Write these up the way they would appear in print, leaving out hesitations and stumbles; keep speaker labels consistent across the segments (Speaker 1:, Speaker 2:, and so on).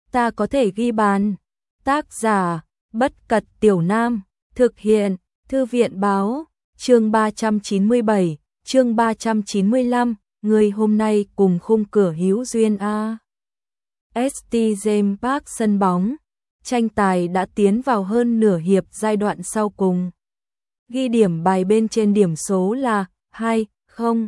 Speaker 1: ta có thể ghi bàn. Tác giả, Bất Cật Tiểu Nam, thực hiện, Thư viện Báo, chương 397, chương 395, người hôm nay cùng khung cửa hữu duyên a. St. James Park sân bóng, tranh tài đã tiến vào hơn nửa hiệp giai đoạn sau cùng. Ghi điểm bài bên trên điểm số là 2-0.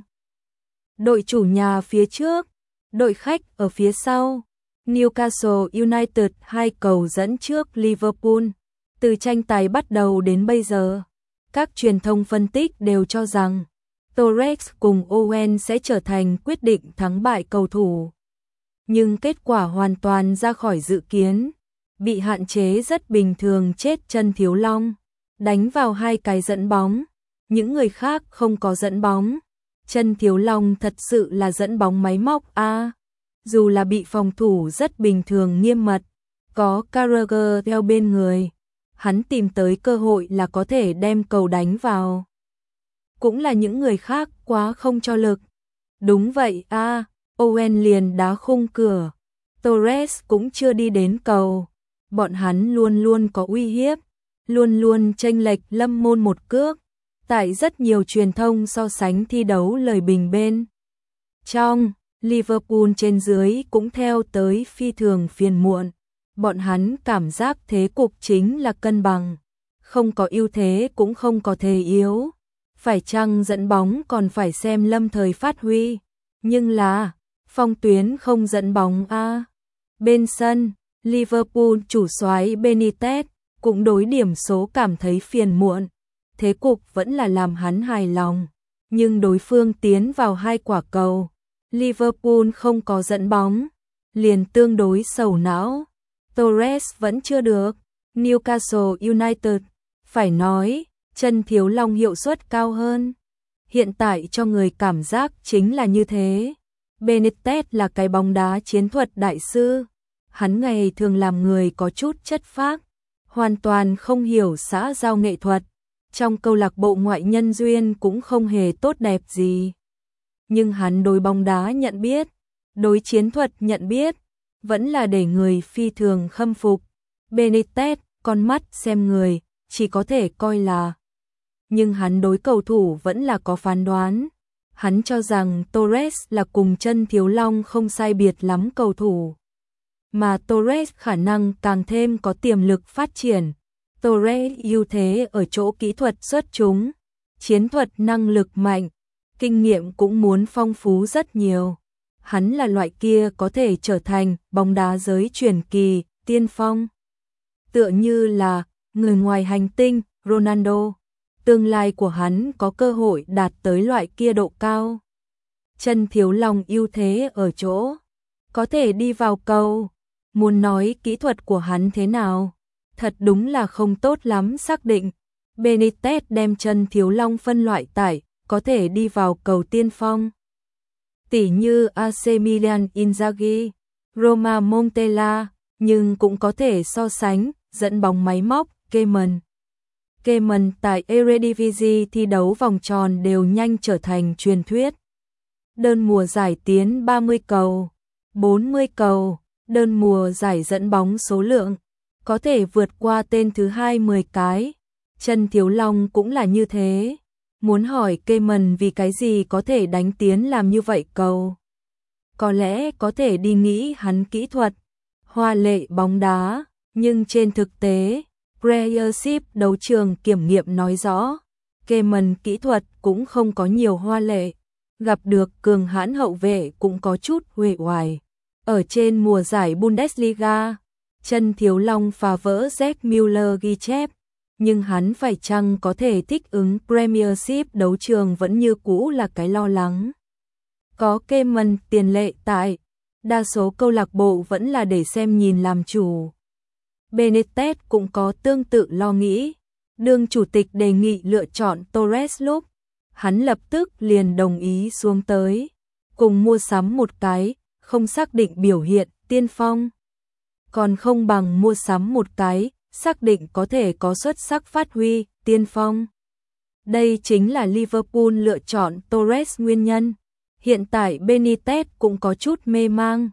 Speaker 1: Đội chủ nhà phía trước, đội khách ở phía sau. Newcastle United 2 cầu dẫn trước Liverpool. Từ tranh tài bắt đầu đến bây giờ, các truyền thông phân tích đều cho rằng Torres cùng Owen sẽ trở thành quyết định thắng bại cầu thủ. Nhưng kết quả hoàn toàn ra khỏi dự kiến, bị hạn chế rất bình thường chết chân Thiếu Long, đánh vào 2 cái dẫn bóng, những người khác không có dẫn bóng. Chân Thiếu Long thật sự là dẫn bóng máy móc a. Dù là bị phòng thủ rất bình thường nghiêm mật, có Carragher theo bên người, hắn tìm tới cơ hội là có thể đem cầu đánh vào. Cũng là những người khác quá không cho lực. Đúng vậy a, Owen liền đá khung cửa, Torres cũng chưa đi đến cầu. Bọn hắn luôn luôn có uy hiếp, luôn luôn chênh lệch lâm môn một cước. Tại rất nhiều truyền thông so sánh thi đấu lời bình bên trong, Liverpool trên dưới cũng theo tới phi thường phiền muộn. Bọn hắn cảm giác thế cục chính là cân bằng, không có ưu thế cũng không có thế yếu. Phải chăng dẫn bóng còn phải xem lâm thời phát huy, nhưng là phong tuyến không dẫn bóng a. Bên sân, Liverpool chủ soái Benitez cũng đối điểm số cảm thấy phiền muộn. Thế cục vẫn là làm hắn hài lòng, nhưng đối phương tiến vào 2 quả cầu, Liverpool không có dẫn bóng, liền tương đối sầu não. Torres vẫn chưa được, Newcastle United, phải nói, chân Thiếu Long hiệu suất cao hơn. Hiện tại cho người cảm giác chính là như thế. Benitez là cái bóng đá chiến thuật đại sư, hắn ngày thường làm người có chút chất phác, hoàn toàn không hiểu xã giao nghệ thuật. Trong câu lạc bộ ngoại nhân duyên cũng không hề tốt đẹp gì. Nhưng hắn đối bóng đá nhận biết, đối chiến thuật nhận biết, vẫn là để người phi thường khâm phục. Benitez, con mắt xem người, chỉ có thể coi là. Nhưng hắn đối cầu thủ vẫn là có phán đoán. Hắn cho rằng Torres là cùng chân Thiếu Long không sai biệt lắm cầu thủ. Mà Torres khả năng càng thêm có tiềm lực phát triển. Torres ưu thế ở chỗ kỹ thuật xuất chúng, chiến thuật năng lực mạnh, kinh nghiệm cũng muốn phong phú rất nhiều. Hắn là loại kia có thể trở thành bóng đá giới truyền kỳ, tiên phong. Tựa như là người ngoài hành tinh, Ronaldo. Tương lai của hắn có cơ hội đạt tới loại kia độ cao. Chân Thiếu Long ưu thế ở chỗ có thể đi vào cầu. Muốn nói kỹ thuật của hắn thế nào, thật đúng là không tốt lắm xác định. Benitez đem chân Thiếu Long phân loại tại có thể đi vào cầu tiên phong. Tỉ như AC Milan Inzaghi, Roma Montella, nhưng cũng có thể so sánh dẫn bóng máy móc Koeman. Koeman tại Eredivisie thi đấu vòng tròn đều nhanh trở thành truyền thuyết. Đơn mùa giải tiến 30 cầu, 40 cầu, đơn mùa giải dẫn bóng số lượng có thể vượt qua tên thứ 2 10 cái. Chân Thiếu Long cũng là như thế. Muốn hỏi Koeman vì cái gì có thể đánh tiến làm như vậy cầu. Có lẽ có thể đi nghĩ hắn kỹ thuật, hoa lệ bóng đá, nhưng trên thực tế, Premiership đấu trường kiểm nghiệm nói rõ, Koeman kỹ thuật cũng không có nhiều hoa lệ, gặp được cường hãn hậu vệ cũng có chút uể oải. Ở trên mùa giải Bundesliga, chân Thiếu Long phá vỡ Jack Müller ghi chép, nhưng hắn phải chăng có thể thích ứng Premiership đấu trường vẫn như cũ là cái lo lắng. Có Koeman tiền lệ tại, đa số câu lạc bộ vẫn là để xem nhìn làm chủ. Benitez cũng có tương tự lo nghĩ, đương chủ tịch đề nghị lựa chọn Torres lúc, hắn lập tức liền đồng ý xuống tới, cùng mua sắm một cái, không xác định biểu hiện, tiên phong. Còn không bằng mua sắm một cái, xác định có thể có xuất sắc phát huy, tiên phong. Đây chính là Liverpool lựa chọn Torres nguyên nhân. Hiện tại Benitez cũng có chút mê mang.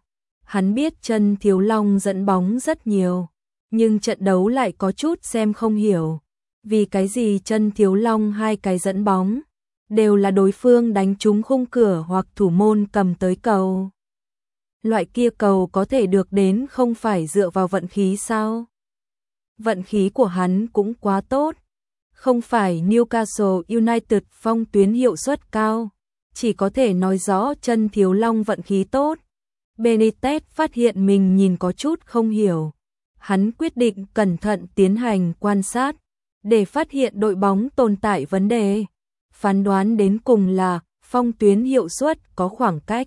Speaker 1: Hắn biết chân Thiếu Long dẫn bóng rất nhiều, nhưng trận đấu lại có chút xem không hiểu. Vì cái gì chân Thiếu Long hai cái dẫn bóng đều là đối phương đánh trúng khung cửa hoặc thủ môn cầm tới cầu. Loại kia cầu có thể được đến không phải dựa vào vận khí sao? Vận khí của hắn cũng quá tốt. Không phải Newcastle United phong tuyến hiệu suất cao, chỉ có thể nói rõ chân Thiếu Long vận khí tốt. Benitez phát hiện mình nhìn có chút không hiểu. Hắn quyết định cẩn thận tiến hành quan sát, để phát hiện đội bóng tồn tại vấn đề. Phán đoán đến cùng là phong tuyến hiệu suất có khoảng cách.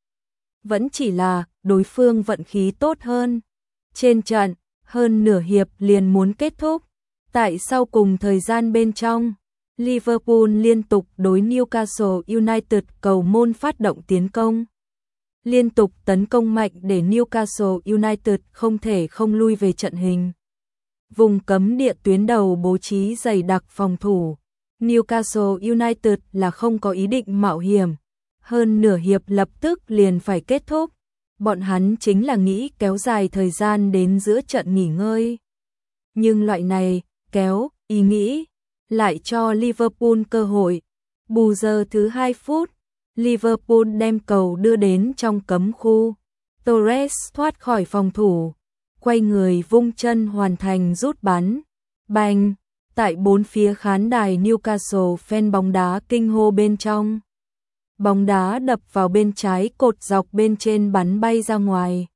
Speaker 1: Vẫn chỉ là đối phương vận khí tốt hơn. Trên trận, hơn nửa hiệp liền muốn kết thúc. Tại sau cùng thời gian bên trong, Liverpool liên tục đối Newcastle United cầu môn phát động tiến công. Liên tục tấn công mạnh để Newcastle United không thể không lui về trận hình. Vùng cấm địa tuyến đầu bố trí dày đặc phòng thủ. Newcastle United là không có ý định mạo hiểm. Hơn nửa hiệp lập tức liền phải kết thúc. Bọn hắn chính là nghĩ kéo dài thời gian đến giữa trận nghỉ ngơi. Nhưng loại này, kéo, ý nghĩ, lại cho Liverpool cơ hội. Bù giờ thứ 2 phút, Liverpool đem cầu đưa đến trong cấm khu. Torres thoát khỏi phòng thủ, quay người vung chân hoàn thành rút bắn. Bành! Tại bốn phía khán đài Newcastle fan bóng đá kinh hô bên trong. Bóng đá đập vào bên trái cột dọc bên trên bắn bay ra ngoài.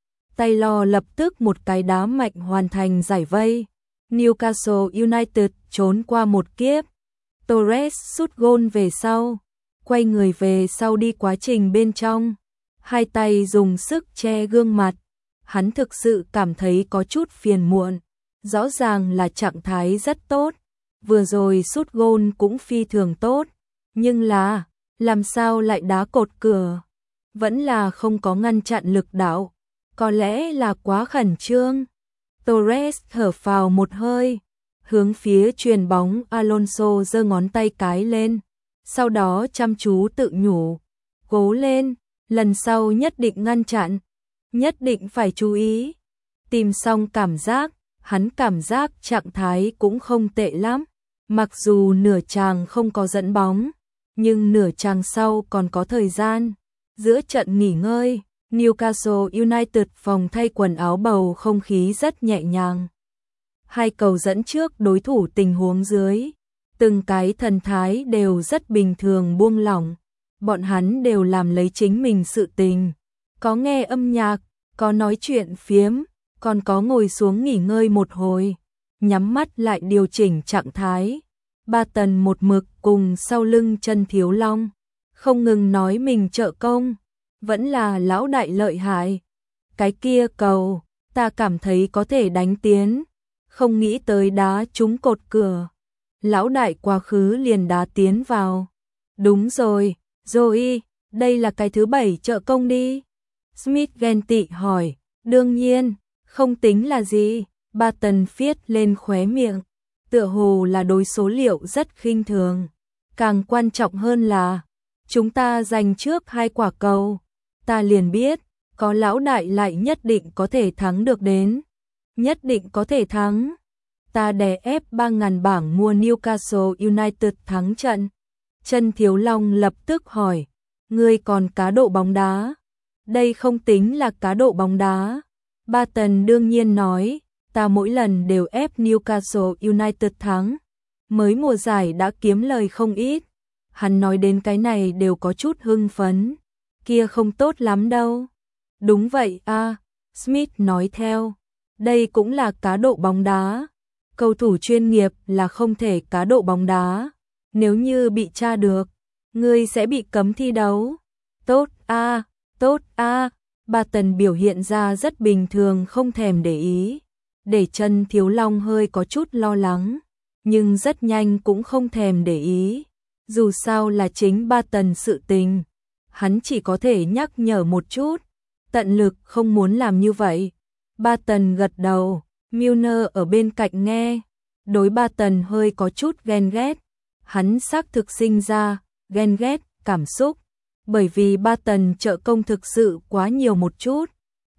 Speaker 1: Taylor lập tức một cái đá mạnh hoàn thành giải vây. Newcastle United trốn qua một kiếp. Torres sút gôn về sau, quay người về sau đi quá trình bên trong. Hai tay dùng sức che gương mặt. Hắn thực sự cảm thấy có chút phiền muộn. Rõ ràng là trạng thái rất tốt. Vừa rồi sút gôn cũng phi thường tốt. Nhưng là, làm sao lại đá cột cửa? Vẫn là không có ngăn chặn lực đạo. Có lẽ là quá khẩn trương. Torres thở phào một hơi. Hướng phía chuyền bóng Alonso giơ ngón tay cái lên. Sau đó chăm chú tự nhủ. Cố lên, lần sau nhất định ngăn chặn. Nhất định phải chú ý. Tìm xong cảm giác, hắn cảm giác trạng thái cũng không tệ lắm. Mặc dù nửa chàng không có dẫn bóng, nhưng nửa chàng sau còn có thời gian. Giữa trận nghỉ ngơi, Newcastle United phòng thay quần áo bầu không khí rất nhẹ nhàng. Hai cầu dẫn trước đối thủ tình huống dưới. Từng cái thần thái đều rất bình thường buông lỏng. Bọn hắn đều làm lấy chính mình sự tình. Có nghe âm nhạc, có nói chuyện phiếm, còn có ngồi xuống nghỉ ngơi một hồi. Nhắm mắt lại điều chỉnh trạng thái. Ba Tần một mực cùng sau lưng chân Thiếu Long. Không ngừng nói mình trợ công. Vẫn là lão đại lợi hại. Cái kia cầu, ta cảm thấy có thể đánh tiến. Không nghĩ tới đá trúng cột cửa. Lão đại quá khứ liền đá tiến vào. Đúng rồi, Joey, đây là cái thứ 7 trợ công đi. Smith ghen tị hỏi, đương nhiên, không tính là gì. Ba Tần viết lên khóe miệng. Tựa hồ là đối số liệu rất khinh thường. Càng quan trọng hơn là, chúng ta giành trước 2 quả cầu. Ta liền biết, có lão đại lại nhất định có thể thắng được đến. Nhất định có thể thắng. Ta đè ép 3.000 bảng mua Newcastle United thắng trận. Chân Thiếu Long lập tức hỏi, ngươi còn cá độ bóng đá? Đây không tính là cá độ bóng đá. Ba Tần đương nhiên nói, ta mỗi lần đều ép Newcastle United thắng. Mới mùa giải đã kiếm lời không ít. Hắn nói đến cái này đều có chút hưng phấn. Kia không tốt lắm đâu. Đúng vậy à, Smith nói theo. Đây cũng là cá độ bóng đá. Cầu thủ chuyên nghiệp là không thể cá độ bóng đá. Nếu như bị tra được, ngươi sẽ bị cấm thi đấu. Tốt à, tốt à. Ba Tần biểu hiện ra rất bình thường không thèm để ý. Để chân Thiếu Long hơi có chút lo lắng. Nhưng rất nhanh cũng không thèm để ý. Dù sao là chính Ba Tần sự tình. Hắn chỉ có thể nhắc nhở một chút. Tận lực không muốn làm như vậy. Ba Tần gật đầu. Milner ở bên cạnh nghe. Đối Ba Tần hơi có chút ghen ghét. Hắn xác thực sinh ra ghen ghét cảm xúc. Bởi vì Ba Tần trợ công thực sự quá nhiều một chút.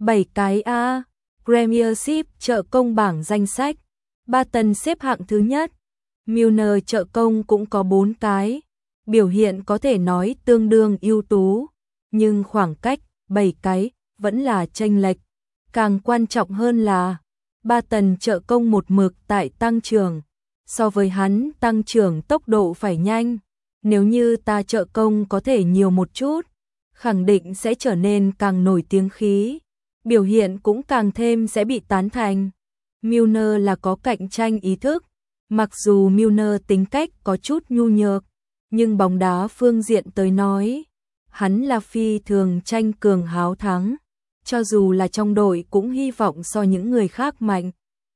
Speaker 1: 7 cái A. Premiership trợ công bảng danh sách. Barton xếp hạng thứ nhất. Milner trợ công cũng có 4 cái. Biểu hiện có thể nói tương đương ưu tú, nhưng khoảng cách 7 cái vẫn là chênh lệch. Càng quan trọng hơn là Barton trợ công một mực tại tăng trưởng. So với hắn tăng trưởng tốc độ phải nhanh. Nếu như ta trợ công có thể nhiều một chút, khẳng định sẽ trở nên càng nổi tiếng khí. Biểu hiện cũng càng thêm sẽ bị tán thành. Milner là có cạnh tranh ý thức. Mặc dù Milner tính cách có chút nhu nhược, nhưng bóng đá phương diện tới nói, hắn là phi thường tranh cường háo thắng. Cho dù là trong đội cũng hy vọng so những người khác mạnh.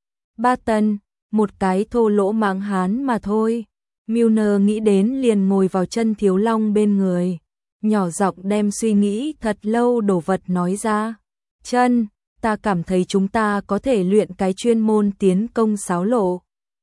Speaker 1: Barton, một cái thô lỗ mãng hán mà thôi. Milner nghĩ đến liền ngồi vào chân Thiếu Long bên người, nhỏ giọng đem suy nghĩ thật lâu đồ vật nói ra. Chân, ta cảm thấy chúng ta có thể luyện cái chuyên môn tiến công xáo lộ.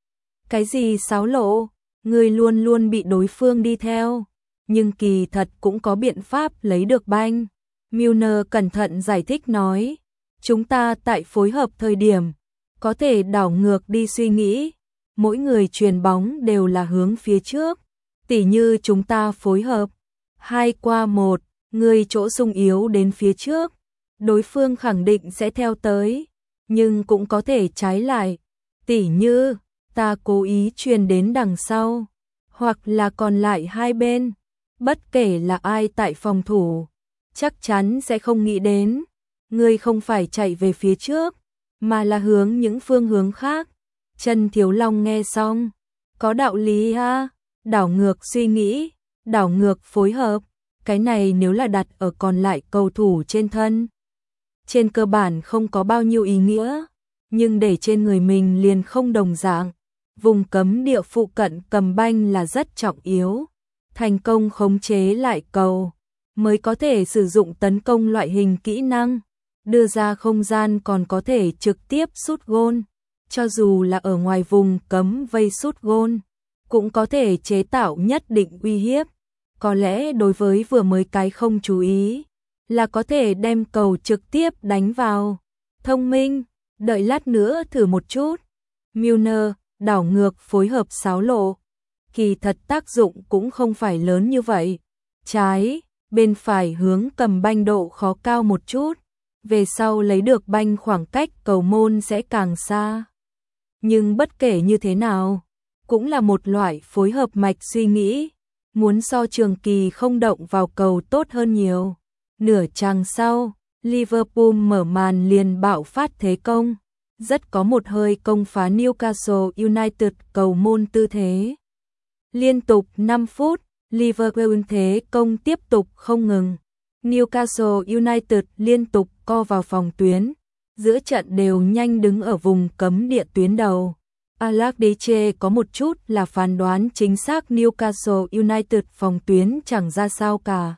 Speaker 1: Cái gì xáo lộ? Người luôn luôn bị đối phương đi theo, nhưng kỳ thật cũng có biện pháp lấy được banh. Milner cẩn thận giải thích nói, chúng ta tại phối hợp thời điểm, có thể đảo ngược đi suy nghĩ, mỗi người chuyền bóng đều là hướng phía trước, tỉ như chúng ta phối hợp 2 qua 1, người chỗ sung yếu đến phía trước, đối phương khẳng định sẽ theo tới, nhưng cũng có thể trái lại, tỉ như ta cố ý truyền đến đằng sau, hoặc là còn lại hai bên, bất kể là ai tại phòng thủ, chắc chắn sẽ không nghĩ đến, người không phải chạy về phía trước, mà là hướng những phương hướng khác. Chân Thiếu Long nghe xong, có đạo lý ha, đảo ngược suy nghĩ, đảo ngược phối hợp, cái này nếu là đặt ở còn lại cầu thủ trên thân. Trên cơ bản không có bao nhiêu ý nghĩa, nhưng để trên người mình liền không đồng dạng. Vùng cấm địa phụ cận cầm banh là rất trọng yếu, thành công khống chế lại cầu, mới có thể sử dụng tấn công loại hình kỹ năng, đưa ra không gian còn có thể trực tiếp sút gôn. Cho dù là ở ngoài vùng cấm vây sút gôn, cũng có thể chế tạo nhất định uy hiếp. Có lẽ đối với vừa mới cái không chú ý, là có thể đem cầu trực tiếp đánh vào. Thông minh, đợi lát nữa thử một chút. Milner, đảo ngược phối hợp xáo lộ. Kỳ thật tác dụng cũng không phải lớn như vậy. Trái, bên phải hướng cầm banh độ khó cao một chút. Về sau lấy được banh khoảng cách cầu môn sẽ càng xa. Nhưng bất kể như thế nào, cũng là một loại phối hợp mạch suy nghĩ. Muốn so Trường Kỳ không động vào cầu tốt hơn nhiều. Nửa chặng sau, Liverpool mở màn liền bạo phát thế công. Rất có một hơi công phá Newcastle United cầu môn tư thế. Liên tục 5 phút, Liverpool thế công tiếp tục không ngừng. Newcastle United liên tục co vào phòng tuyến. Giữa trận đều nhanh đứng ở vùng cấm địa tuyến đầu. Allardyce có một chút là phán đoán chính xác Newcastle United phòng tuyến chẳng ra sao cả.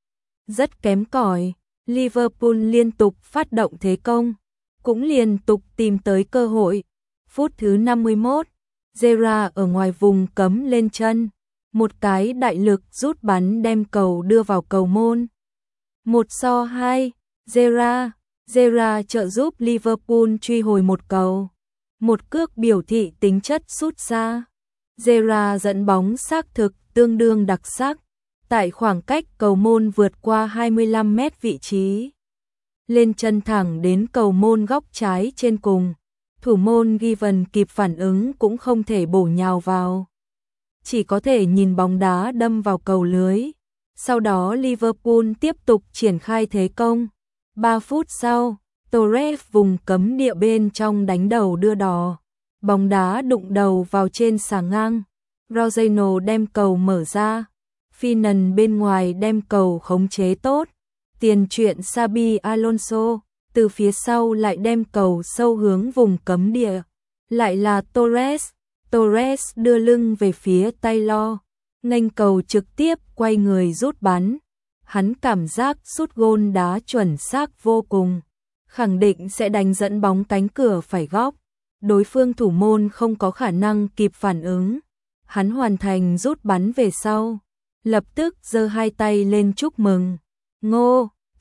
Speaker 1: Rất kém cỏi, Liverpool liên tục phát động thế công, cũng liên tục tìm tới cơ hội. Phút thứ 51, Gerrard ở ngoài vùng cấm lên chân, một cái đại lực rút bắn đem cầu đưa vào cầu môn. 1-2, Gerrard trợ giúp Liverpool truy hồi một cầu. Một cước biểu thị tính chất sút xa. Gerrard dẫn bóng xác thực tương đương đặc sắc. Tại khoảng cách cầu môn vượt qua 25 mét vị trí. Lên chân thẳng đến cầu môn góc trái trên cùng. Thủ môn Given kịp phản ứng cũng không thể bổ nhào vào. Chỉ có thể nhìn bóng đá đâm vào cầu lưới. Sau đó Liverpool tiếp tục triển khai thế công. 3 phút sau, Torres vùng cấm địa bên trong đánh đầu đưa đò. Bóng đá đụng đầu vào trên xà ngang. Rosano đem cầu mở ra. Finan bên ngoài đem cầu khống chế tốt. Tiền truyện Xabi Alonso từ phía sau lại đem cầu sâu hướng vùng cấm địa. Lại là Torres. Torres đưa lưng về phía Taylor. Nghênh cầu trực tiếp quay người rút bắn. Hắn cảm giác sút gôn đá chuẩn xác vô cùng. Khẳng định sẽ đánh dẫn bóng cánh cửa phải góc. Đối phương thủ môn không có khả năng kịp phản ứng. Hắn hoàn thành rút bắn về sau. Lập tức giơ hai tay lên chúc mừng. Ngô,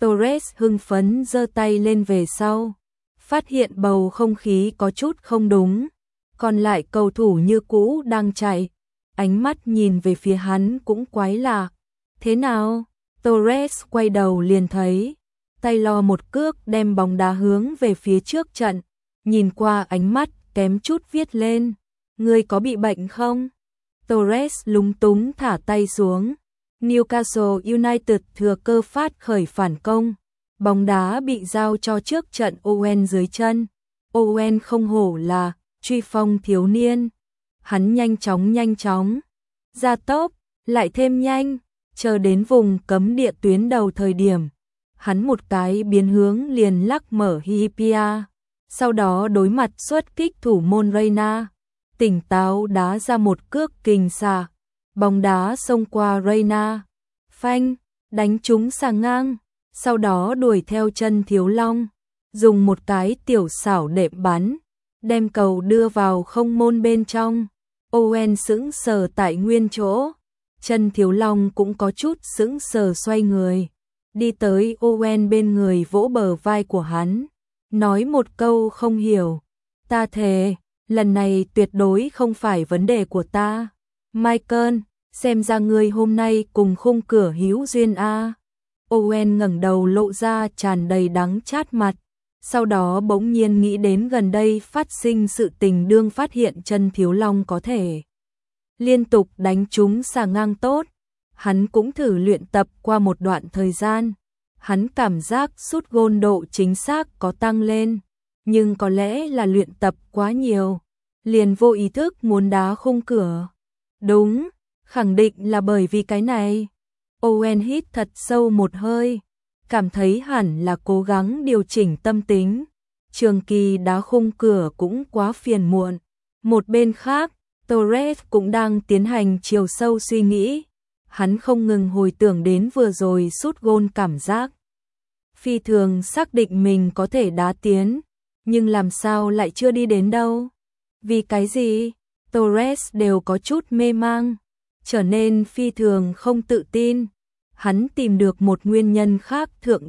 Speaker 1: Torres hưng phấn giơ tay lên về sau, phát hiện bầu không khí có chút không đúng, còn lại cầu thủ như cũ đang chạy, ánh mắt nhìn về phía hắn cũng quái lạ. Thế nào? Torres quay đầu liền thấy Taylor một cước đem bóng đá hướng về phía trước trận, nhìn qua ánh mắt kém chút viết lên, ngươi có bị bệnh không? Torres lúng túng thả tay xuống. Newcastle United thừa cơ phát khởi phản công, bóng đá bị giao cho trước trận Owen dưới chân. Owen không hổ là truy phong thiếu niên, hắn nhanh chóng ra tốc, lại thêm nhanh, chờ đến vùng cấm địa tuyến đầu thời điểm, hắn một cái biến hướng liền lắc mở Hyypiä, sau đó đối mặt xuất kích thủ môn Reina, tỉnh táo đá ra một cước kình xạ, bóng đá xông qua Reina, phanh, đánh trúng xà ngang, sau đó đuổi theo chân Thiếu Long, dùng một cái tiểu xảo đệm bắn, đem cầu đưa vào không môn bên trong. Owen sững sờ tại nguyên chỗ, chân Thiếu Long cũng có chút sững sờ xoay người, đi tới Owen bên người vỗ bờ vai của hắn, nói một câu không hiểu, ta thề, lần này tuyệt đối không phải vấn đề của ta. Michael, xem ra ngươi hôm nay cùng khung cửa hữu duyên a. Owen ngẩng đầu lộ ra tràn đầy đắng chát mặt, sau đó bỗng nhiên nghĩ đến gần đây phát sinh sự tình đương phát hiện chân Thiếu Long có thể liên tục đánh trúng xà ngang tốt, hắn cũng thử luyện tập qua một đoạn thời gian, hắn cảm giác sút gôn độ chính xác có tăng lên, nhưng có lẽ là luyện tập quá nhiều, liền vô ý thức muốn đá khung cửa. Đúng, khẳng định là bởi vì cái này. Owen hít thật sâu một hơi, cảm thấy hẳn là cố gắng điều chỉnh tâm tính. Trường kỳ đá khung cửa cũng quá phiền muộn. Một bên khác, Torres cũng đang tiến hành chiều sâu suy nghĩ. Hắn không ngừng hồi tưởng đến vừa rồi sút gôn cảm giác. Phi thường xác định mình có thể đá tiến, nhưng làm sao lại chưa đi đến đâu? Vì cái gì? Torres đều có chút mê mang, trở nên phi thường không tự tin. Hắn tìm được một nguyên nhân khác.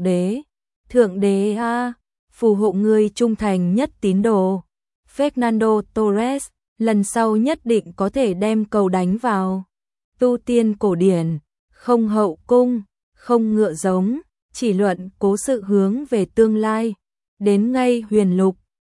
Speaker 1: Thượng đế a, phù hộ ngươi trung thành nhất tín đồ. Fernando Torres, lần sau nhất định có thể đem cầu đánh vào. Tu tiên cổ điển, không hậu cung, không ngựa giống, chỉ luận cố sự hướng về tương lai. Đến ngay huyền lục,